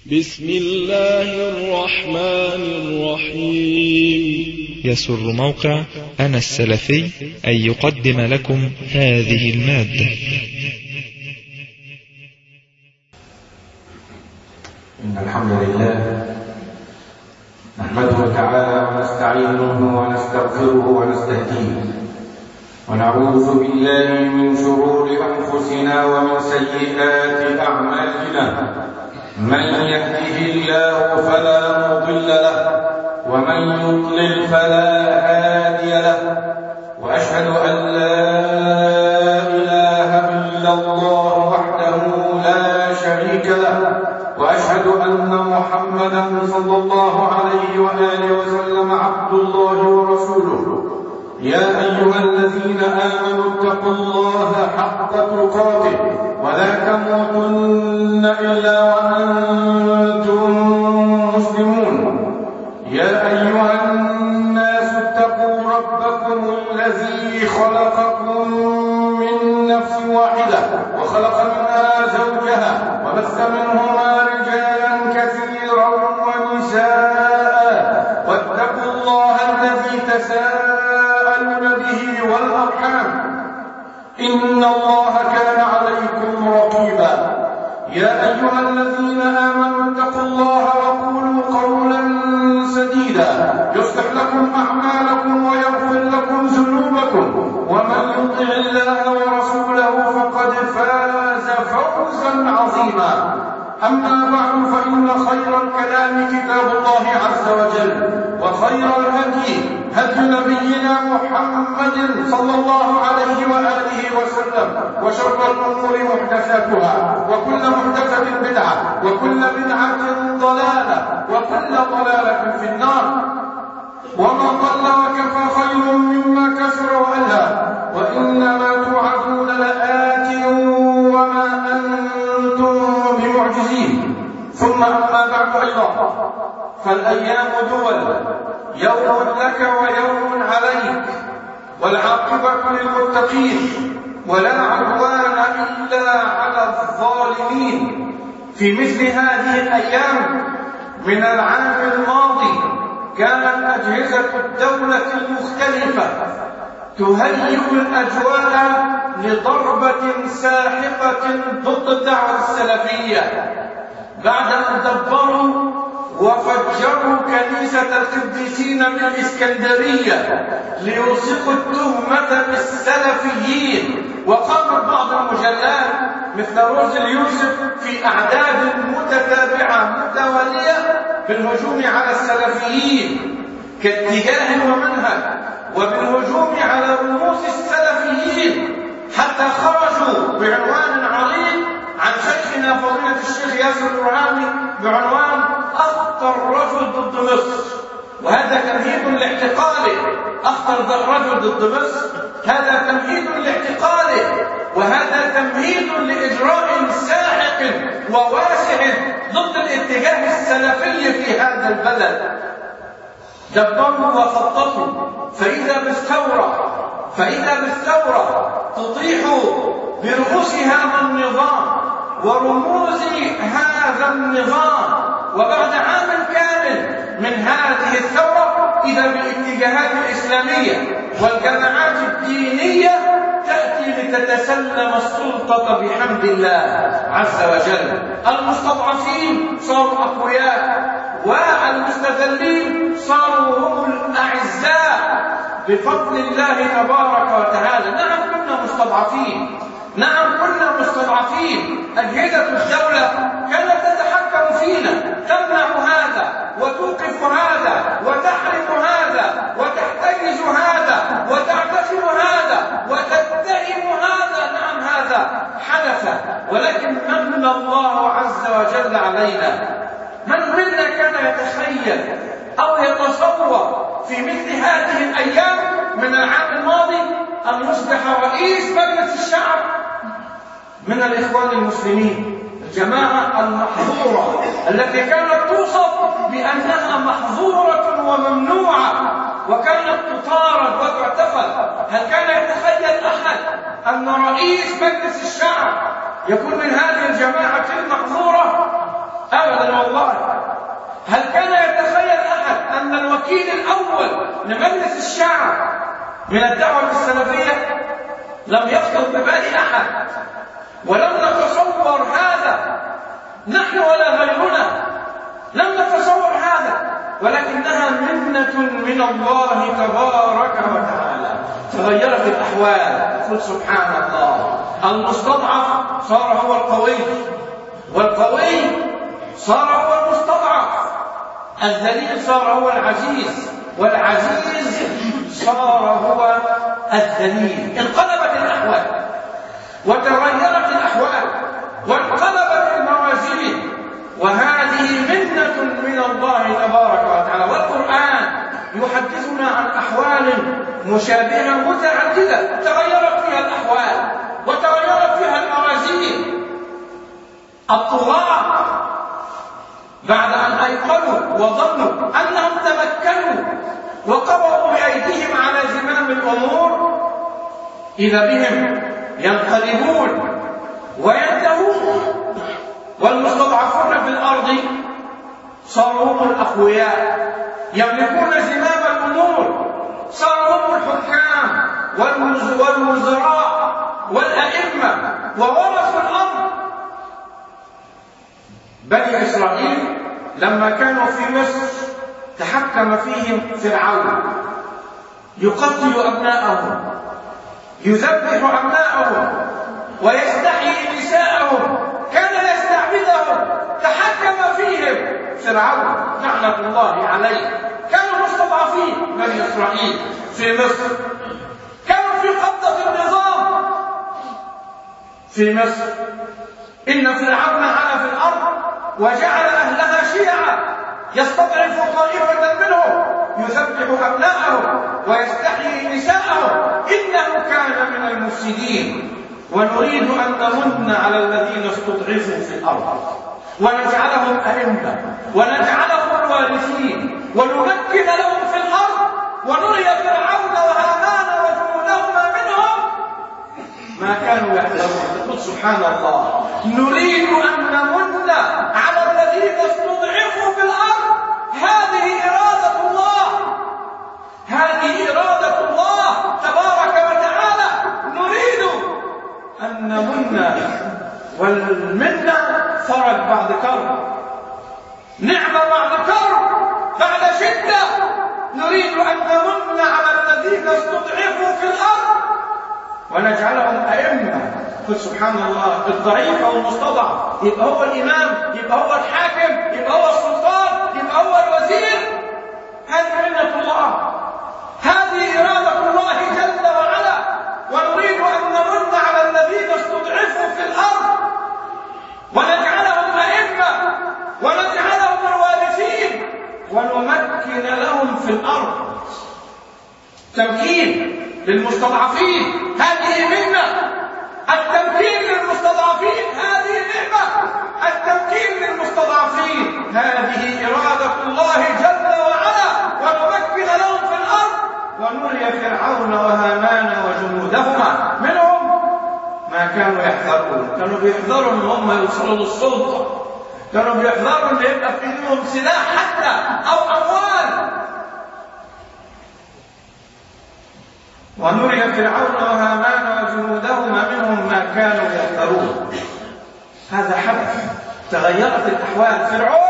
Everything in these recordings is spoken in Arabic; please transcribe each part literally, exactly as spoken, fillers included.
بسم الله الرحمن الرحيم. يسر موقع أنا السلفي أن يقدم لكم هذه المادة. إن الحمد لله نحمده تعالى ونستعينه ونستغفره ونستهديه، ونعوذ بالله من شرور أنفسنا ومن سيئات أعمالنا. من يهده الله فلا مضل له، ومن يضلل فلا هادي له، وأشهد أن لا إله إلا الله وحده لا شريك له، وأشهد أن محمدا صلى الله عليه وآله وسلم عبد الله ورسوله. يا أيها الذين آمنوا اتقوا الله حق تقاته ولا تموتن إلا وأنتم مسلمون. يا أيها الناس اتقوا ربكم الذي خلقكم من نفس واحدة وخلق منها زوجها وبث منهما رجالا كثيرا ونساء، واتقوا الله الذي تساءلون به والأرحام إن الله كان عليكم رقيبا. يا أيها الذين آمنوا اتقوا الله وقولوا قولا سديدا يصلح لكم أعمالكم ويغفر لكم ذنوبكم، ومن يطع الله ورسوله فقد فاز فوزا عظيما. أما بعد، فإن خير الكلام كتاب الله عز وجل، وخير الهدي هدي نبينا محمد صلى الله عليه وآله وسلم، وشر الأمور محدثاتها، وكل محدثة بدعة، وكل بدعة ضلالة، وكل ضلالة في النار. وما قل وكفى خير مما كثر وألهى، وإنما توعدون لآت وما أنتم بمعجزين. ثم أما بعد أيضا، فالأيام دول، يوم لك ويوم عليك، والعاقبة للمتقين، ولا عدوان إلا على الظالمين. في مثل هذه الأيام من العام الماضي كانت أجهزة الدولة المختلفة تهيئ الأجواء لضربة ساحقة ضد الدعوة السلفية، بعد أن دبروا وفجروا كنيسة القديسين بالإسكندرية ليلصقوا التهمة بالسلفيين. وقامت بعض المجلات مثل روز اليوسف في أعداد متتابعة متوالية بالهجوم على السلفيين كاتجاه ومنهج، وبالهجوم على رموز السلفيين، حتى خرجوا بعنوان عريض عن شيخنا فضيلة الشيخ ياسر البرهامي بعنوان أخطر رجل ضد مصر. وهذا تمهيد لاعتقاله. أخطر رجل ضد مصر هذا تمهيد لاعتقاله، وهذا تمهيد لإجراء ساحق وواسع ضد الاتجاه السلفي في هذا البلد. دبروا وخططوا، فإذا بالثورة فإذا بالثورة تطيح برؤوسها النظام ورموز هذا النظام. وبعد عام كامل من هذه الثورة إذا بالاتجاهات الإسلامية والجماعات الدينية تأتي لتتسلم السلطة بحمد الله عز وجل. المستضعفين صاروا أقوياء، والمستذلين صاروا هم الأعزاء بفضل الله تبارك وتعالى. نعم كنا مستضعفين، نعم كنا مستضعفين. أجهزة الدولة كانت تتحكم فينا، تمنع هذا وتوقف هذا وتحرق هذا وتحتجز هذا وتعتقل هذا وتتهم هذا. نعم هذا حدث، ولكن من الله عز وجل علينا. من منا كان يتخيل أو يتصور في مثل هذه الأيام من العام الماضي أن يصبح رئيس مجلس الشعب من الإخوان المسلمين، الجماعة المحظورة التي كانت توصف بأنها محظورة وممنوعة وكانت تطارد وتعتقل؟ هل كان يتخيل أحد أن رئيس مجلس الشعب يكون من هذه الجماعة المحظورة؟ أبدا الله. هل كان يتخيل أحد أن الوكيل الأول لمجلس الشعب من الدعوة السلفية؟ لم يخطر ببال أحد، ولم نتصور هذا نحن ولا غيرنا، لم نتصور هذا، ولكنها منة من الله تبارك وتعالى. تغيرت الأحوال. قل سبحان الله، المستضعف صار هو القوي، والقوي صار هو المستضعف، الذليل صار هو العزيز، والعزيز صار هو الذليل. انقلبت الأحوال وتغيرت الأحوال وانقلبت الموازين، وهذه منة من الله تبارك وتعالى. والقرآن يحدثنا عن أحوال مشابهة متعددة تغيرت فيها الأحوال وتغيرت فيها الموازين. الطغاة بعد أن أيقنوا وظنوا أنهم تمكنوا وقبضوا بأيديهم على زمام الأمور، إذا بهم ينقلبون وينتهون، والمستضعفون في الأرض صاروا هم الأقوياء يملكون زمام الأمور، صاروا هم الحكام والوزراء والأئمة وورثوا الأرض. بني إسرائيل لما كانوا في مصر تحكم فيهم فرعون، يقتل أبناءهم، يذبح أبناءهم، ويستحيي نساءهم، كان يستعبدهم، تحكم فيهم فرعون لعنة الله عليه. كانوا مستضعفين بني إسرائيل في مصر، كانوا في قبضة النظام في مصر. إن فرعون علا في الأرض وجعل أهلها شيعا يستضعف طائفة منهم، يذبح أبناءهم ويستحيي نساءهم، إنه كان من المفسدين. ونريد أن نمن على الذين استضعفوا في الأرض ونجعلهم أئمة ونجعلهم الوارثين ونمكن لهم في الأرض، ونري فرعون وهامان وجنودهما منهم ما كانوا يحذرون. قل سبحان الله، نريد أن نمن على الذين استضعفوا في الأرض. هذه إرادة الله، هذه إرادة الله تبارك وتعالى. نريد أن نمن، والمنة فرج بعد كرب، نعمة بعد كرب، بعد شدة. نريد أن نمن على الذين استضعفوا في الأرض ونجعلهم أئمة. قل سبحان الله، الضعيف أو المستضعف يبقى هو الإمام، يبقى هو الحاكم، يبقى هو السلطان، يبقى هو الوزير. هذه منة الله، هذه إرادة الله جل وعلا. ونريد أن نمن على الذين استضعفوا في الأرض ونجعلهم أئمة ونجعلهم الوارثين ونمكن لهم في الأرض. تمكين للمستضعفين هذه منة، التمكين للمستضعفين هذه نعمة، التمكين للمستضعفين هذه إرادة الله جل وعلا. ونمكن لهم في الأرض ونري فرعون وهامان وجنودهما منهم ما كانوا يحذرون. كانوا بيحذروا ان هم يوصلوا للسلطة، كانوا بيحذروا ان يبقى في ايديهم سلاح حتى او اموال. ونري فرعون وهامان وجنودهما منهم ما كانوا يحذرون. هذا حدث، تغيرت الأحوال. فرعون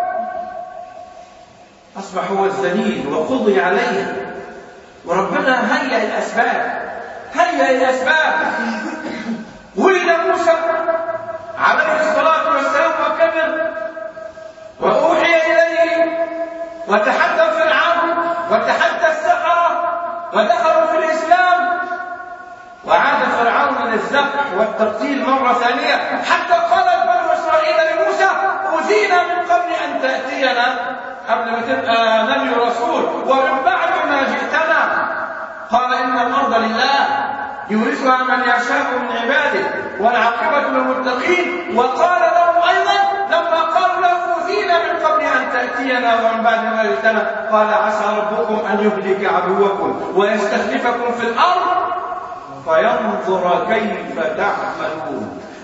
أصبح هو الذليل وقضي عليه، وربنا هيئ الأسباب، هيئ الأسباب. ولد موسى عليه الصلاة والسلام وكبر وأوحي إليه، وتحدى فرعون وتحدى السحرة ودخلوا في الإسلام، وعاد فرعون للذبح والتقتيل مرة ثانية، حتى قالت بنو إسرائيل لموسى: أوذينا من قبل أن تأتينا، قبل ما تبقى نبي رسول، ومن بعد ما جئتنا. قال: إن الأرض لله يورثها من يشاء من عباده والعاقبة للمتقين. وقال لهم أيضا لما قالوا له: أوذينا من قبل أن تأتينا ومن بعد ما جئتنا، قال: عسى ربكم أن يهلك عدوكم ويستخلفكم في الأرض فينظر كيف تعملون.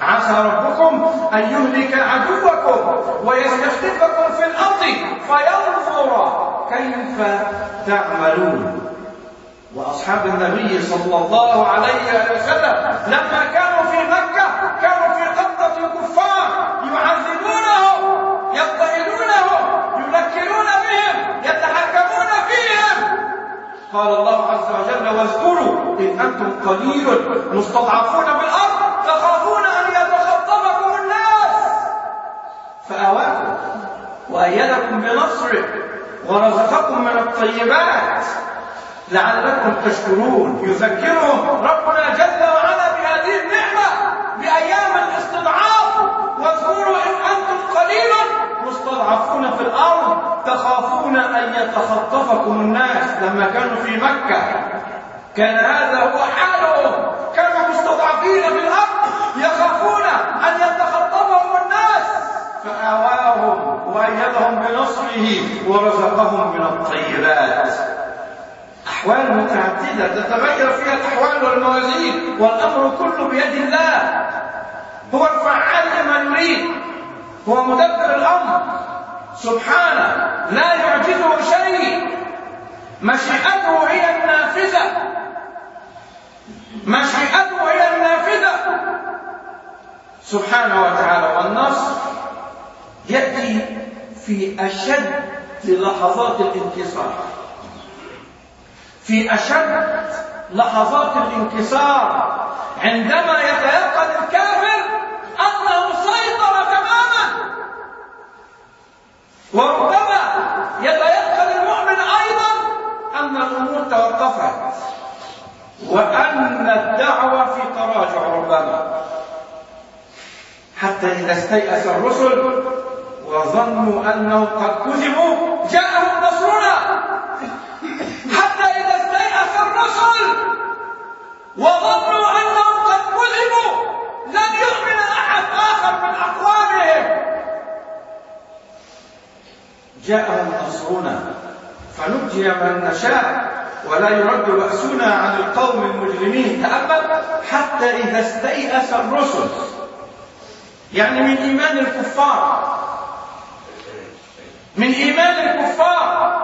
عسى ربكم أن يهلك عدوكم ويستخلفكم في الأرض فينظر كيف تعملون. وأصحاب النبي صلى الله عليه وسلم لما كانوا في مكة كانوا في قبضة الكفار يعذبونهم يضطهدونهم ينكرون بهم يتحكمون فيهم. قال الله عز وجل واذكروا إن أنتم قليل مستضعفون في الأرض تخافون أن يتخطفكم الناس فآواكم وأيدكم بنصره ورزقكم من الطيبات لعلكم تشكرون. يذكرهم ربنا جل وعلا بهذه النعمة بأيام الاستضعاف واذكروا إن أنتم قليل مستضعفون في الأرض تخافون أن يتخطفكم الناس. لما كانوا في مكة كان هذا هو حالهم، كانوا مستضعفين في الأرض يخافون أن يتخطفهم الناس فآواهم وأيدهم بنصره ورزقهم من الطيبات. أحوال متعددة تتغير فيها الأحوال والموازين والأمر كله بيد الله. هو الفعال لمن يريد، هو مدبر الأمر سبحانه لا يعجزه شيء. مشيئته هي النافذة، مشيئته هي النافذة سبحانه وتعالى. والنصر يأتي في أشد لحظات الانتصار، في أشد لحظات الانكسار عندما يتيقن الكافر أنه سيطر تماما، وربما يتيقن المؤمن أيضا أن الأمور توقفت وأن الدعوة في تراجع ربما، حتى إذا استيأس الرسل وظنوا أنهم قد كذبوا جاءهم نصرنا. حتى إذا استيأس الرسل وظنوا أنهم قد كذبوا لن يؤمن أحد آخر من أقوامهم جاءهم نصرنا فنجي من نشاء ولا يرد بأسنا عن القوم المجرمين. تأمل حتى إذا استيأس الرسل، يعني من إيمان الكفار، من إيمان الكفار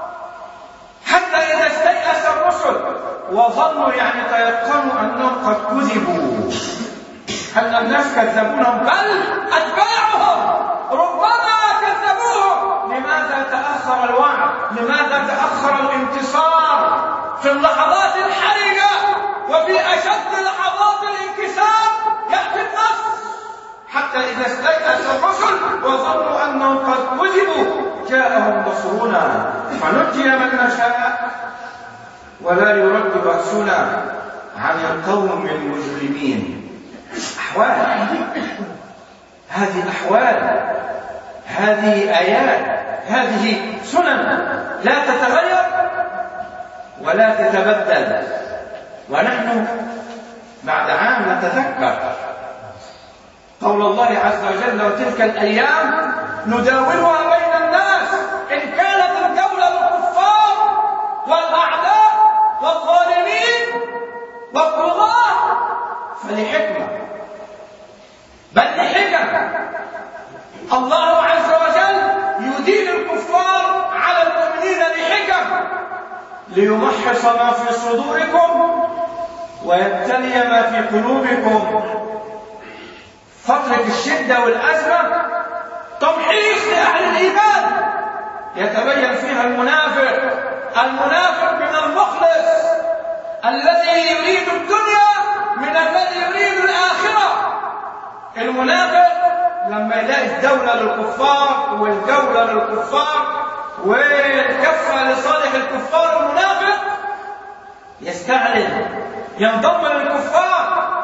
حتى إذا استيأس الرسل وظنوا يعني تيقنوا أنهم قد كذبوا، أن الناس كذبونهم بل أتباعهم ربما كذبوهم. لماذا تأخر الوعد؟ لماذا تأخر الانتصار في اللحظات الحرجة وفي أشد لحظات الانكسار يأتي النصر؟ حتى إذا استيأس الرسل وظنوا أنهم قد كذبوا جاءهم نصرنا فنجي من نشاء ولا يرد بأسنا عن القوم المجرمين. أحوال، هذه أحوال، هذه آيات، هذه سنن لا تتغير ولا تتبدل. ونحن بعد عام نتذكر قول الله عز وجل وتلك الأيام نداولها بين الناس. إن كانت الدولة للكفار والأعداء والظالمين والطغاة فلحكمة، بل لحكم. الله عز وجل يدين الكفار على المؤمنين لحكم، ليمحص ما في صدوركم ويبتلي ما في قلوبكم. فترة الشدة والأزمة تمحيص لأهل الإيمان يتبين فيها المنافق، المنافق من المخلص الذي يريد الدنيا من الذي يريد الآخرة. المنافق لما يلاقي الدولة للكفار والجولة للكفار والكفة لصالح الكفار المنافق يستعلن، ينضم للكفار،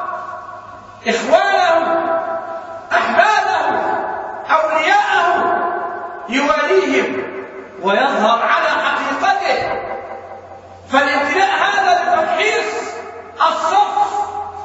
إخوانه، أحبابه، أولياءه، يواليهم ويظهر على حقيقته. فالابتلاء هذا لتمحيص الصف.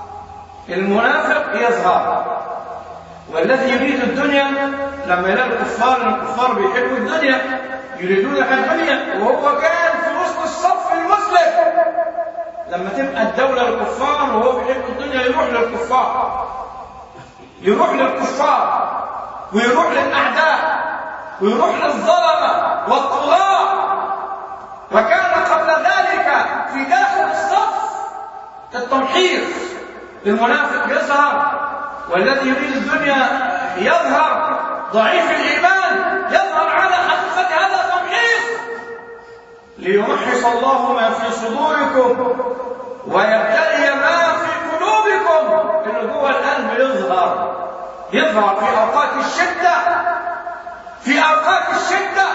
المنافق يظهر، والذي يريد الدنيا لما يلاقي الكفار، الكفار بيحبوا الدنيا يريدون الدنيا، وهو كان في وسط الصف المسلم. لما تبقى الدولة للكفار وهو بيحب الدنيا يروح للكفار يروح للكفار ويروح للأعداء ويروح للظلمة والطغاة. وكان قبل ذلك في داخل الصف التمحيص، المنافق يظهر والذي يريد الدنيا يظهر، ضعيف الإيمان يظهر على حقيقة هذا التمحيص، ليمحص الله ما في صدوركم ويبتلي ما في قلوبكم. اللي جوه القلب يظهر يظهر في أوقات الشدة، في أوقات الشدة،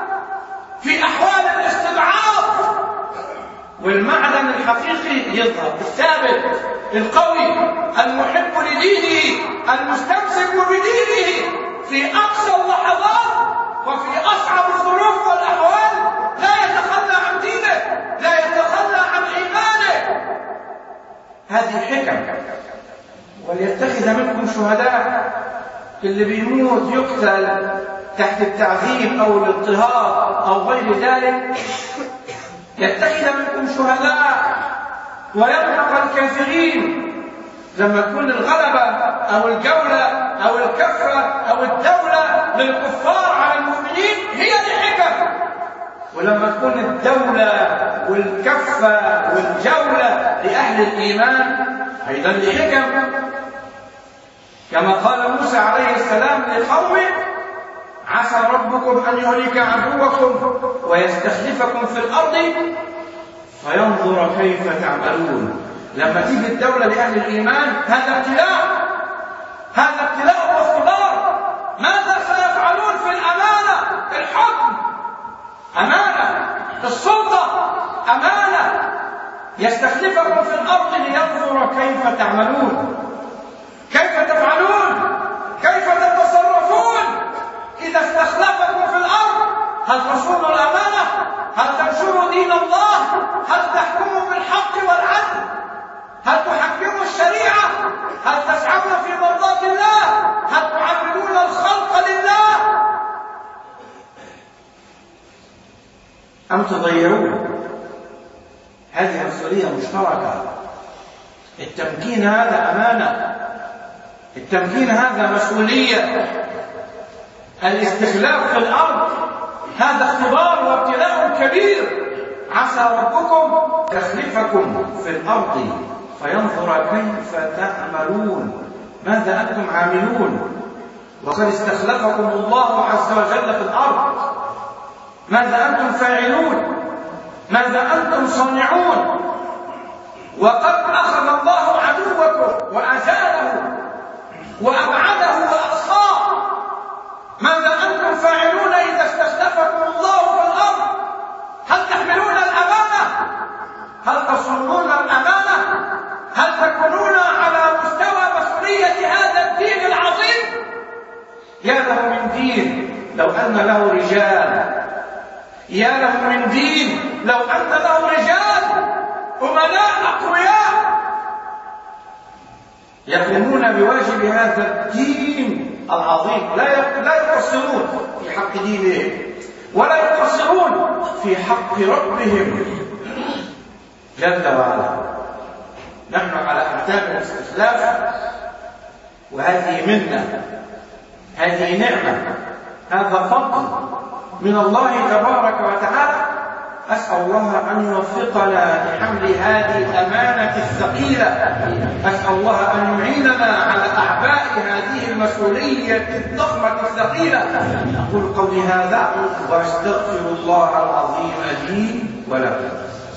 في أحوال الاستضعاف، والمعدن الحقيقي يظهر الثابت القوي المحب لدينه المستمسك بدينه في أقصى اللحظات وفي أصعب الظروف والأحوال، لا يتخلى عن دينه، لا يتخلى عن إيمانه. هذه حكم. وليتخذ منكم شهداء، اللي بيموت يقتل تحت التعذيب أو الاضطهاد أو غير ذلك، يتخذ منكم شهداء ويمحق الكافرين. لما تكون الغلبة أو الجولة أو الكفة أو الدولة للكفار على المؤمنين هي الحكم، ولما تكون الدولة والكفة والجولة لأهل الإيمان أيضا الحكم. كما قال موسى عليه السلام لقومه: عسى ربكم أن يهلك عدوكم ويستخلفكم في الأرض فينظر كيف تعملون. لما تيجي الدولة لأهل الإيمان هذا ابتلاء، هذا ابتلاء واختبار. ماذا سيفعلون في الأمانة؟ الحكم أمانة، السلطة أمانة. يستخلفكم في الأرض لينظر كيف تعملون، كيف تفعلون، كيف تتصرفون إذا استخلفكم في الأرض. هل تصونوا الأمانة؟ هل تنشروا دين الله؟ هل تحكموا بالحق والعدل؟ هل تحكموا الشريعة؟ هل تسعون في مرضاة الله؟ هل تعبدون الخلق لله؟ أم تضيعون؟ هذه مسؤولية مشتركة. التمكين هذا أمانة، التمكين هذا مسؤولية، الاستخلاف في الأرض هذا اختبار وابتلاء كبير. عسى ربكم يستخلفكم في الأرض فينظر كيف تعملون، ماذا أنتم عاملون. وقد استخلفكم الله عز وجل في الأرض، ماذا أنتم فاعلون، ماذا أنتم صانعون. وقد أخذ الله عدوكم وأزاله وأبعده وأقصاه، ماذا أنتم فاعلون إذا استخلفكم الله في الأرض؟ هل تحملون الأمانة؟ هل تصونون الأمانة؟ هل تكونون على مستوى مسؤولية هذا الدين العظيم؟ يا له من دين لو أن له رجال، يا له من دين لو أن له رجال أمناء أقوياء يقومون بواجب هذا الدين العظيم، لا لا يقصرون في حق دينهم ولا يقصرون في حق ربهم جل وعلا. نحن على أعتاب الاستخلاف، وهذه منة، هذه نعمة، هذا فضل من الله تبارك وتعالى. أسأل الله أن يوفقنا لحمل هذه الأمانة الثقيلة، أسأل الله أن يعيننا على أعباء هذه المسؤولية الضخمة الثقيلة. أقول قولي هذا وأستغفر الله العظيم لي ولكم.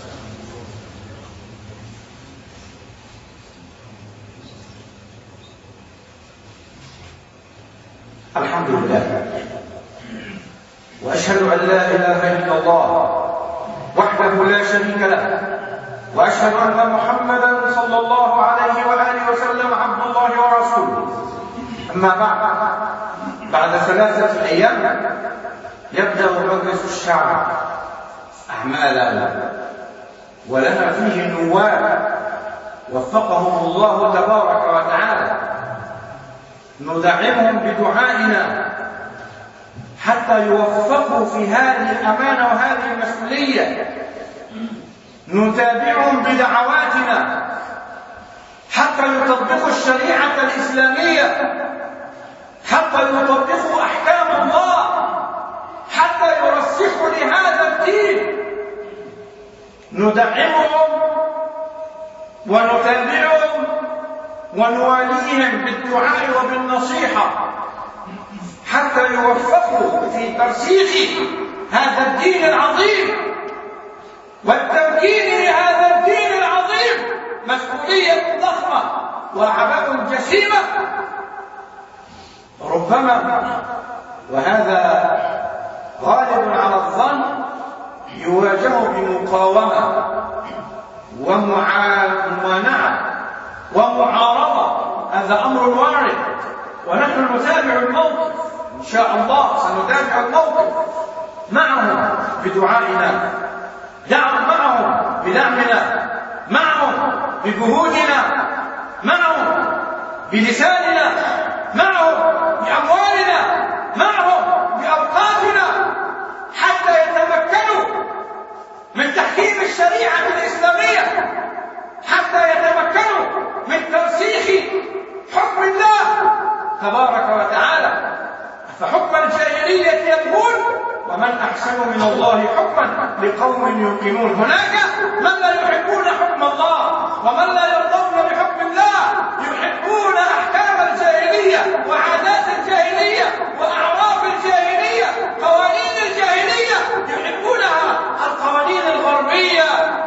الحمد لله، وأشهد أن لا إله إلا الله وحده لا شريك له، وأشهد أن محمدا صلى الله عليه وآله وسلم عبد الله ورسوله. أما بعد، بعد ثلاثة أيام يبدأ مجلس الشعب أعمالا، ولنا فيه نواب وفقهم الله تبارك وتعالى، ندعمهم بدعائنا حتى يوفقوا في هذه الأمانة وهذه المسؤولية، نتابعهم بدعواتنا حتى يطبقوا الشريعة الإسلامية حتى يطبقوا أحكام الله، حتى يرسخوا لهذا الدين. ندعمهم ونتابعهم ونواليهم بالدعاء وبالنصيحة حتى يوفقوا في ترسيخ هذا الدين العظيم والتمكين لهذا الدين العظيم. مسؤولية ضخمة وأعباء جسيمة. ربما وهذا غالب على الظن يواجه بمقاومة وممانعة ومعارضة. هذا أمر وارد، ونحن نتابع الموقف إن شاء الله. سنتابع الموقف معهم بدعائنا، دعم معهم بدعمنا، معهم بجهودنا، معهم بلساننا، معهم بأموالنا، معهم بأوقاتنا، حتى يتمكنوا من تحكيم الشريعة الإسلامية، حتى يتمكنوا من ترسيخ حكم الله تبارك وتعالى. فحكم الجاهلية يبغون، ومن أحسن من الله حكما لقوم يوقنون. هناك من لا يحبون حكم الله ومن لا يرضون بحكم الله، يحبون أحكام الجاهلية وعادات الجاهلية وأعراف الجاهلية، قوانين الجاهلية يحبونها. القوانين الغربية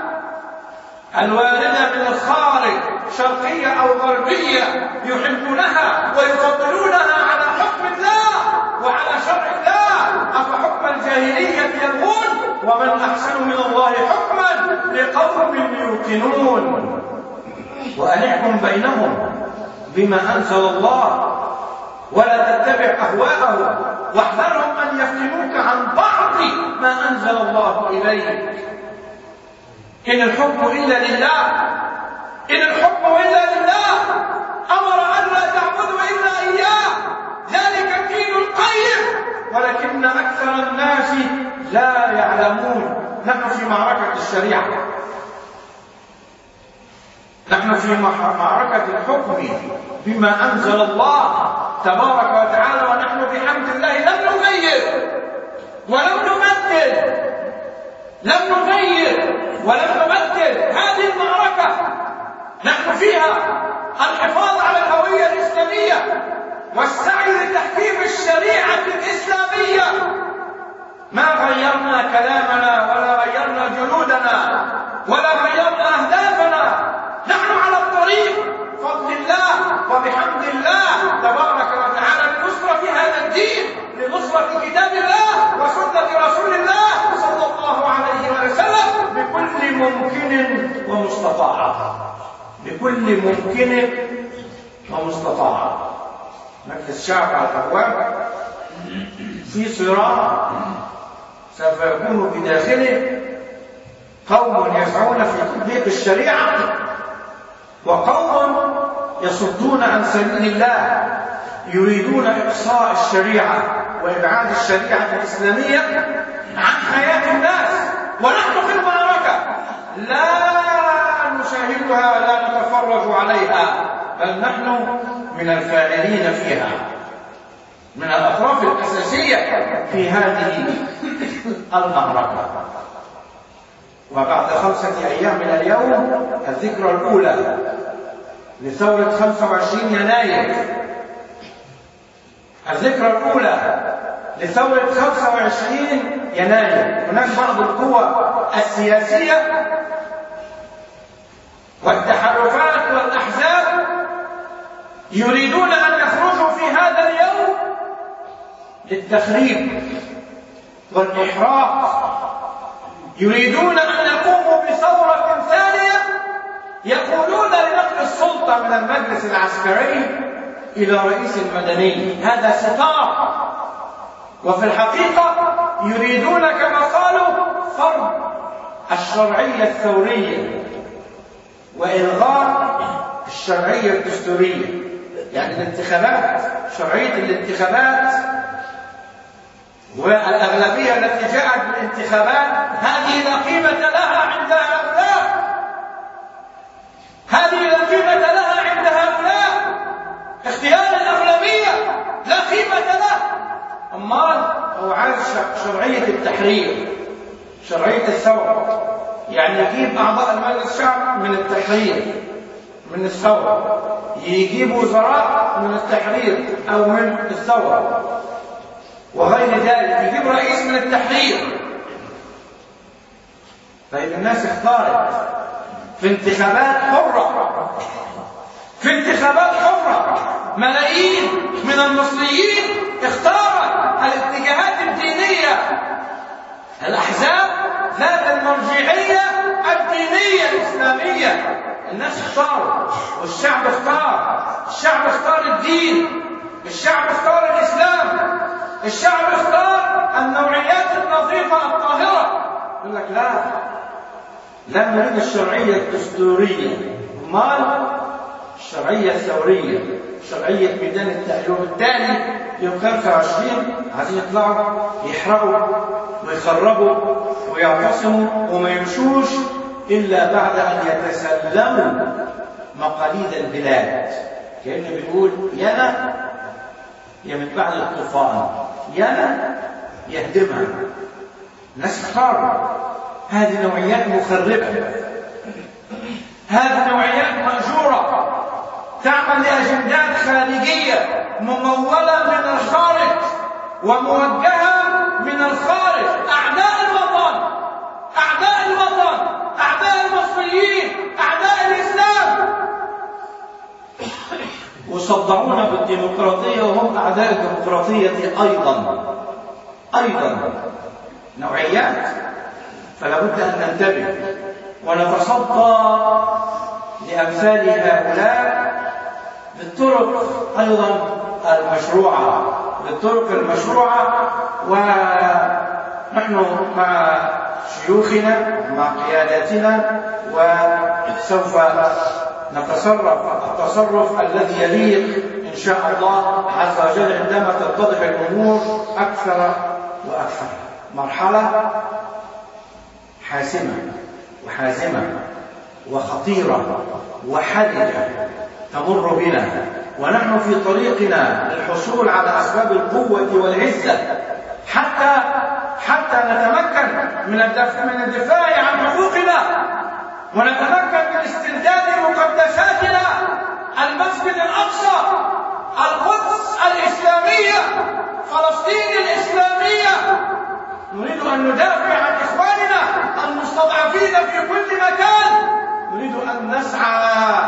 الواردة من الخارج شرقية أو غربية يحبونها ويفضلونها على حكم الله وعلى شرع الله. أفحكم الجاهلية يبغون ومن أحسن من الله حكما لقوم يوقنون. وأنحكم بينهم بما أنزل الله ولا تتبع أهواءهم واحذرهم أن يفتنوك عن بعض ما أنزل الله إليك. إن الحكم إلا لله، إن الحكم إلا لله. أمر أن لا تعبدوا إلا إياه، ذلك الدين القيم، ولكن أكثر الناس لا يعلمون. نحن في معركة الشريعة، نحن في معركة الحكم بما أنزل الله تبارك وتعالى، ونحن بحمد الله لم نغير ولم نبدل، لم نغير ولم نبدل. هذه المعركة نحن فيها الحفاظ على الهوية الإسلامية والسعي لتحكيم الشريعة الإسلامية. ما غيرنا كلامنا ولا غيرنا جلودنا ولا غيرنا أهدافنا. نحن على الطريق بفضل الله وبحمد الله تبارك وتعالى لنصرة هذا الدين، لنصرة كتاب الله وسنة رسول الله صلى الله عليه وسلم بكل ممكن ومستطاع، بكل ممكن ومستطاع. مجلس الشعب على الأبواب في صراع سوف يكون بداخله قوم يسعون في تطبيق الشريعة وقوم يصدون عن سبيل الله، يريدون إقصاء الشريعة وإبعاد الشريعة الإسلامية عن حياة الناس. ونحن في المعركة لا نشاهدها لا نتفرج عليها، بل نحن من الفاعلين فيها، من الأطراف الأساسية في هذه المعركة. وبعد خمسة أيام من اليوم الذكرى الأولى لثورة خمسة وعشرين يناير، الذكرى الأولى لثورة خمسة وعشرين يناير. هناك بعض القوى السياسية والتحالفات والأحزاب يريدون أن يخرجوا في هذا اليوم للتخريب والإحراق، يريدون أن يقوموا بثورة ثانية، يقولون لنقل السلطة من المجلس العسكري إلى رئيس المدني. هذا ستار، وفي الحقيقة يريدون كما قالوا فرض الشرعية الثورية وإلغاء الشرعية الدستورية. يعني الانتخابات، شرعية الانتخابات والأغلبية التي جاءت بالانتخابات هذه لا قيمة لها عند هؤلاء، هذه لا قيمة لها عند هؤلاء. اختيار الأغلبية لا قيمة عايز شرعية التحرير، شرعية الثورة، يعني يجيب أعضاء المجلس الشعب من التحرير من الثورة، يجيب وزراء من التحرير أو من الثورة وغير ذلك، يجيب رئيس من التحرير. طيب الناس اختارت في انتخابات حرة، في انتخابات حرة ملايين من المصريين اختارت الاتجاهات الدينية، الأحزاب ذات المرجعية الدينية الإسلامية. الناس اختاروا والشعب اختار، الشعب اختار الدين، الشعب اختار الإسلام، الشعب اختار النوعيات النظيفة الطاهرة. يقول لك لا، لا نريد الشرعية الدستورية، امال الشرعية الثورية، شرعية ميدان التحرير. وبالتالي يوم خمسة وعشرين عايزين يطلعوا يحرقوا ويخربوا ويعتصموا وما يمشوش إلا بعد أن يتسلموا مقاليد البلاد. كأنه بيقول يانا يا من بعد الطوفان، يانا يهدمها. الناس اختاروا. هذه نوعيات مخربة، هذه نوعيات مأجورة، تعمل لأجندات خارجية ممولة من الخارج وموجهة من الخارج. أعداء الوطن، أعداء الوطن، أعداء المصريين، أعداء الإسلام، وصدعونا بالديمقراطية وهم أعداء الديمقراطية أيضا أيضا نوعيات. فلا بد أن ننتبه ونتصدى لأمثال هؤلاء بالطرق أيضا المشروعة، بالطرق المشروعة. ونحن مع شيوخنا مع قياداتنا وسوف نتصرف التصرف الذي يليق إن شاء الله عز وجل عندما تتضح الأمور أكثر وأكثر. مرحلة حاسمة وحازمة وخطيرة وحرجة تمر بنا، ونحن في طريقنا للحصول على أسباب القوة والعزة حتى حتى نتمكن من الدفاع من الدفاع عن حقوقنا، ونتمكن من استرداد مقدساتنا، المسجد الأقصى، القدس الإسلامية، فلسطين الإسلامية. نريد أن ندافع عن إخواننا المستضعفين في كل مكان. نريد أن نسعى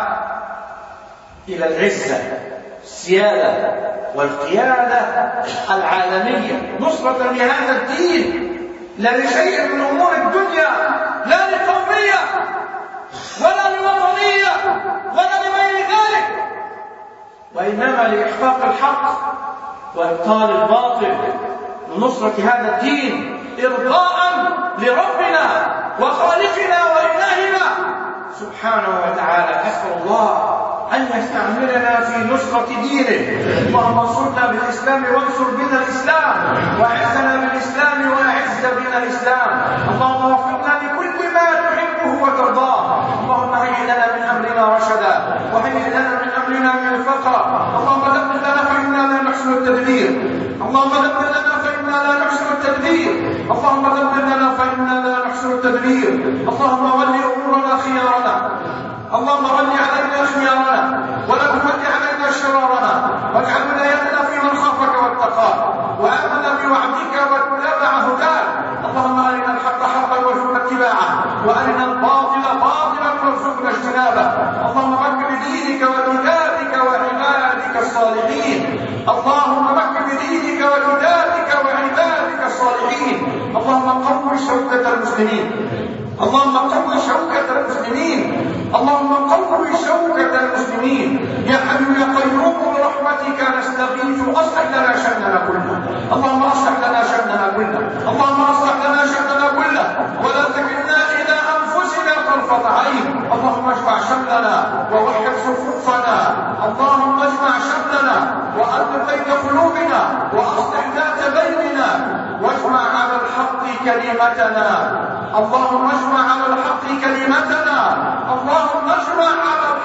إلى العزة، السيادة والقيادة العالمية، نصرة لهذا الدين، لا لشيء من أمور الدنيا، لا لقومية ولا لوطنية ولا لغير ذلك، وإنما لإحقاق الحق وإبطال الباطل ونصرة هذا الدين إرضاء لربنا وخالقنا وإلهنا سبحانه وتعالى. أسأل الله أن يستعملنا في نصرة دينه. اللهم انصرنا بالإسلام وانصر بنا الإسلام، وأعزنا بالإسلام وأعز بنا الإسلام. اللهم وفقنا لكل ما تحبه وترضاه. اللهم هيئ لنا من أمرنا رشدا، وهيئ لنا من أمرنا من فقرا. اللهم دبر لنا فإنا لا نحسن التدبير، اللهم دبر لنا فإنا لا نحسن التدبير، اللهم دبر لنا فإنا لا نحسن التدبير. اللهم ول أمورنا خيارنا، اللهم ول علينا خيارنا ولا تول علينا شرارنا، واجعل ولايتنا في من خافك واتقاك وآمن بوعدك واتبع هداك. اللهم أرنا الحق حقا وارزقنا اتباعه، وأرنا الباطل باطلا وارزقنا اجتنابه. اللهم مكن بدينك وكتابك وعبادك الصالحين، اللهم مكن بدينك وكتابك وعبادك الصالحين. اللهم قوي شوكة المسلمين، اللهم قوي شوكة المسلمين، اللهم قوي شوكة المسلمين. يا حي يا قيوم برحمتك نستغيث، أصلح لنا شأننا كله، اللهم أصلح لنا شأننا كله، اللهم أصلح لنا شأننا كله، ولا تكلنا إلى أنفسنا طرفة عين. اللهم اجمع شملنا ووحد صفوفنا، اللهم اجمع شملنا وألف بين قلوبنا وأصلح ذات بيننا، واجمع على الحق كلمتنا. اللهم اجمع على الحق كلمتنا، اللهم اجمع على الحق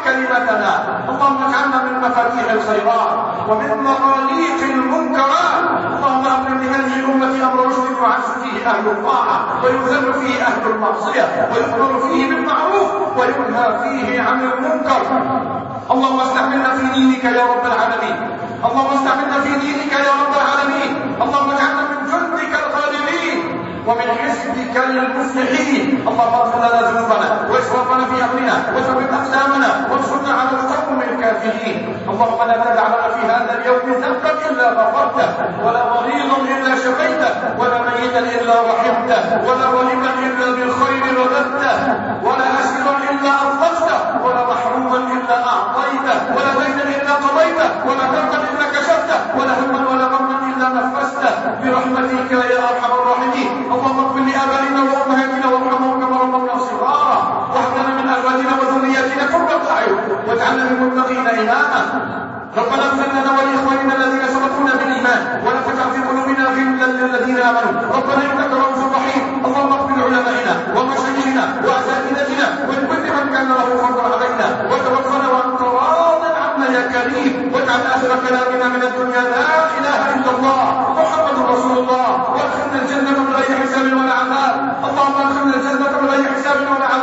كلمتنا. اللهم اجعلنا من مفاتيح الخيرات ومن مغاليق المنكرات. اللهم أقم لهذه الأمة أمر رشد يعز فيه أهل الطاعة ويذل فيه أهل المعصية ويؤمر فيه بالمعروف وينهى فيه عن المنكر. اللهم استعملنا في دينك يا رب العالمين. اللهم استعملنا في دينك يا رب العالمين. اللهم اجعلنا من جندك الغالبين ومن حزبك المفلحين. اللهم اغفر لنا ذنوبنا واسرافنا في امرنا وثبت اقدامنا وانصرنا على القوم الكافرين. اللهم لا تدع لنا في هذا اليوم ذنبا الا غفرته ولا مريضا الا شفيته ولا ميتا الا رحمته ولا ظالما الا بالخير رددته ولا اسيرا الا اطلقته ولا محروما الا اعطيته ولا دينا الا قضيته ولا كربا الا كشفته ولا هما ولا غما الا نفسته برحمتك يا ارحم الراحمين. اللهم اغفر لابائنا وامهاتنا وارحمهم كما ربونا صغارا واهب لنا من ازواجنا وذرياتنا قرة اعين واجعلنا للمتقين اماما. ربنا اغفر لنا ولاخواننا الذين سبقونا بالايمان ولا تجعل في قلوبنا غلا للذين امنوا ربنا انك رؤوف رحيم. اللهم اغفر لعلمائنا ومشايخنا واساتذتنا ولكل من كان له فضل علينا وتوفنا وانت راض عنا يا كريم واجعل اخر كلامنا من الدنيا لا اله الا الله محمد رسول الله وادخلنا الجنه بغير حساب ولا عذاب. اللهم ادخلنا الجنه بغير حساب ولا عذاب.